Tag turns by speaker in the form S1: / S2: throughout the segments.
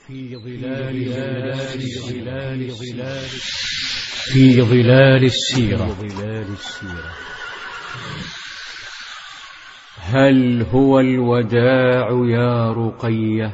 S1: في ظلال السيرة. هل هو الوداع يا رقية؟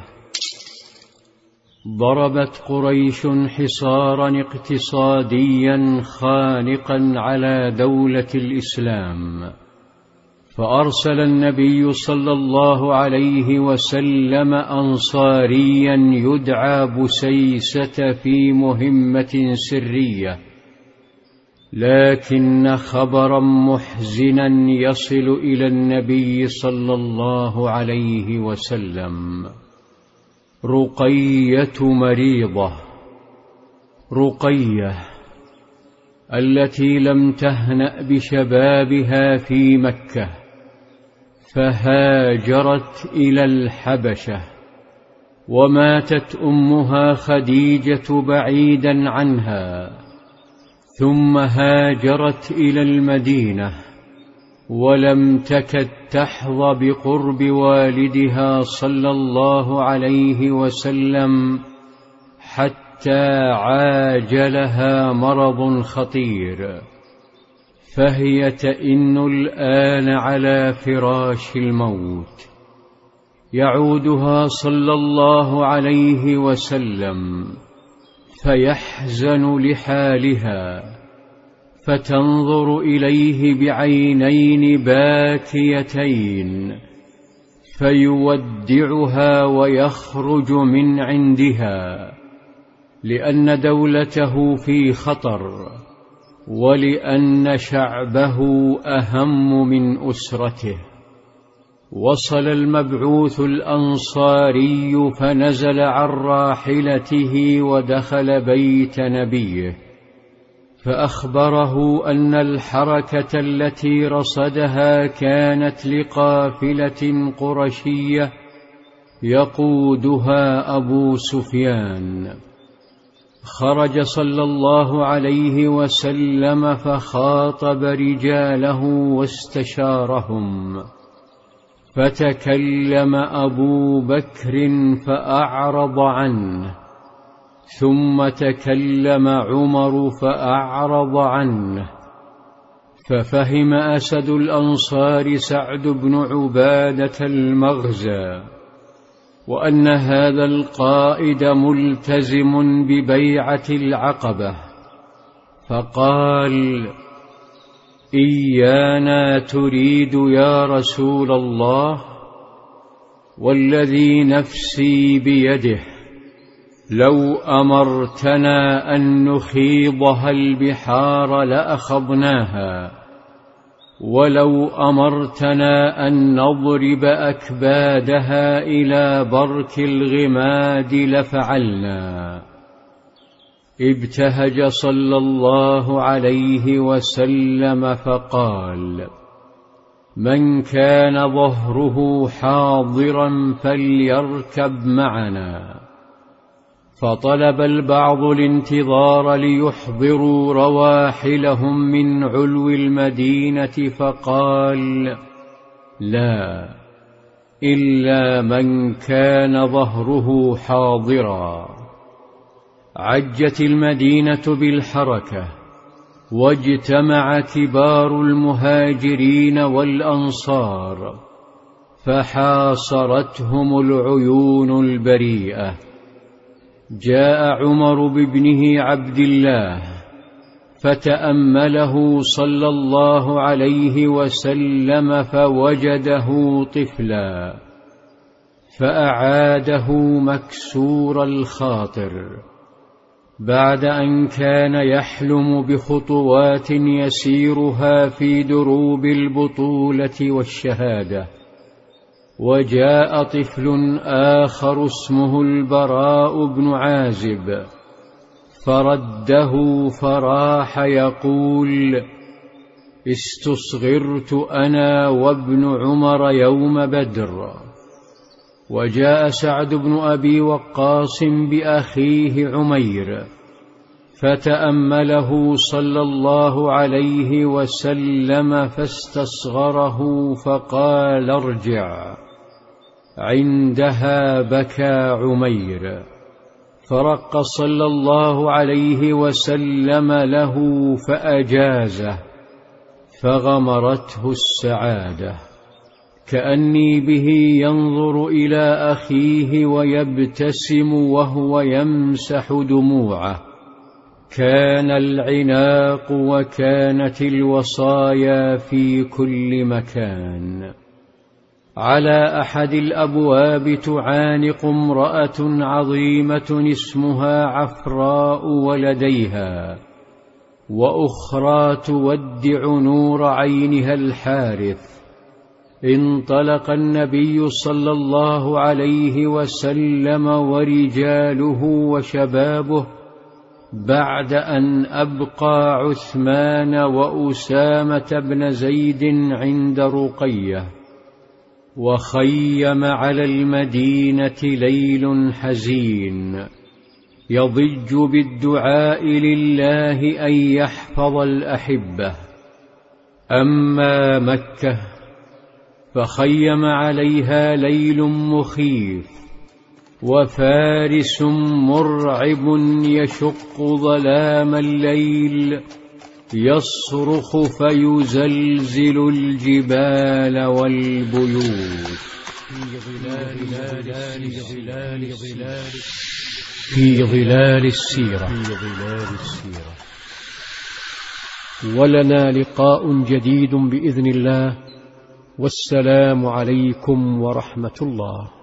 S1: ضربت قريش حصارا اقتصاديا خانقا على دولة الإسلام، فأرسل النبي صلى الله عليه وسلم أنصاريا يدعى بسيسة في مهمة سرية، لكن خبرا محزنا يصل إلى النبي صلى الله عليه وسلم: رقية مريضة. رقية التي لم تهنأ بشبابها في مكة، فهاجرت إلى الحبشة، وماتت أمها خديجة بعيدا عنها، ثم هاجرت إلى المدينة، ولم تكد تحظى بقرب والدها صلى الله عليه وسلم حتى عاجلها مرض خطير، فهي تئن الآن على فراش الموت. يعودها صلى الله عليه وسلم فيحزن لحالها، فتنظر إليه بعينين باكيتين، فيودعها ويخرج من عندها، لأن دولته في خطر، ولأن شعبه أهم من أسرته. وصل المبعوث الأنصاري فنزل عن راحلته ودخل بيت نبيه، فأخبره أن الحركة التي رصدها كانت لقافلة قرشية يقودها أبو سفيان. خرج صلى الله عليه وسلم فخاطب رجاله واستشارهم، فتكلم أبو بكر فأعرض عنه، ثم تكلم عمر فأعرض عنه، ففهم أسد الأنصار سعد بن عبادة المغزى، وأن هذا القائد ملتزم ببيعة العقبة، فقال: إيانا تريد يا رسول الله؟ والذي نفسي بيده لو أمرتنا أن نخيضها البحار لأخضناها، ولو أمرتنا أن نضرب أكبادها إلى برك الغماد لفعلنا. ابتهج صلى الله عليه وسلم فقال: من كان ظهره حاضرا فليركب معنا. فطلب البعض الانتظار ليحضروا رواحلهم من علو المدينة، فقال: لا، إلا من كان ظهره حاضرا. عجت المدينة بالحركة، واجتمع كبار المهاجرين والأنصار، فحاصرتهم العيون البريئة. جاء عمر بابنه عبد الله فتأمله صلى الله عليه وسلم فوجده طفلا، فأعاده مكسور الخاطر، بعد أن كان يحلم بخطوات يسيرها في دروب البطولة والشهادة. وجاء طفل آخر اسمه البراء بن عازب، فرده فراح يقول: استصغرت أنا وابن عمر يوم بدر. وجاء سعد بن أبي وقاص بأخيه عمير، فتأمله صلى الله عليه وسلم فاستصغره فقال: ارجع. عندها بكى عمير، فرق صلى الله عليه وسلم له فأجازه، فغمرته السعادة، كأني به ينظر إلى أخيه ويبتسم وهو يمسح دموعه. كان العناق وكانت الوصايا في كل مكان. على أحد الأبواب تعانق امرأة عظيمة اسمها عفراء ولديها، وأخرى تودع نور عينها الحارث. انطلق النبي صلى الله عليه وسلم ورجاله وشبابه بعد أن أبقى عثمان وأسامة بن زيد عند رقية، وخيم على المدينة ليل حزين يضج بالدعاء لله أن يحفظ الأحبة. أما مكة فخيم عليها ليل مخيف، وفارس مرعب يشق ظلام الليل يصرخ فيزلزل الجبال والبيوت. في ظلال السيرة. ولنا لقاء جديد بإذن الله، والسلام عليكم ورحمة الله.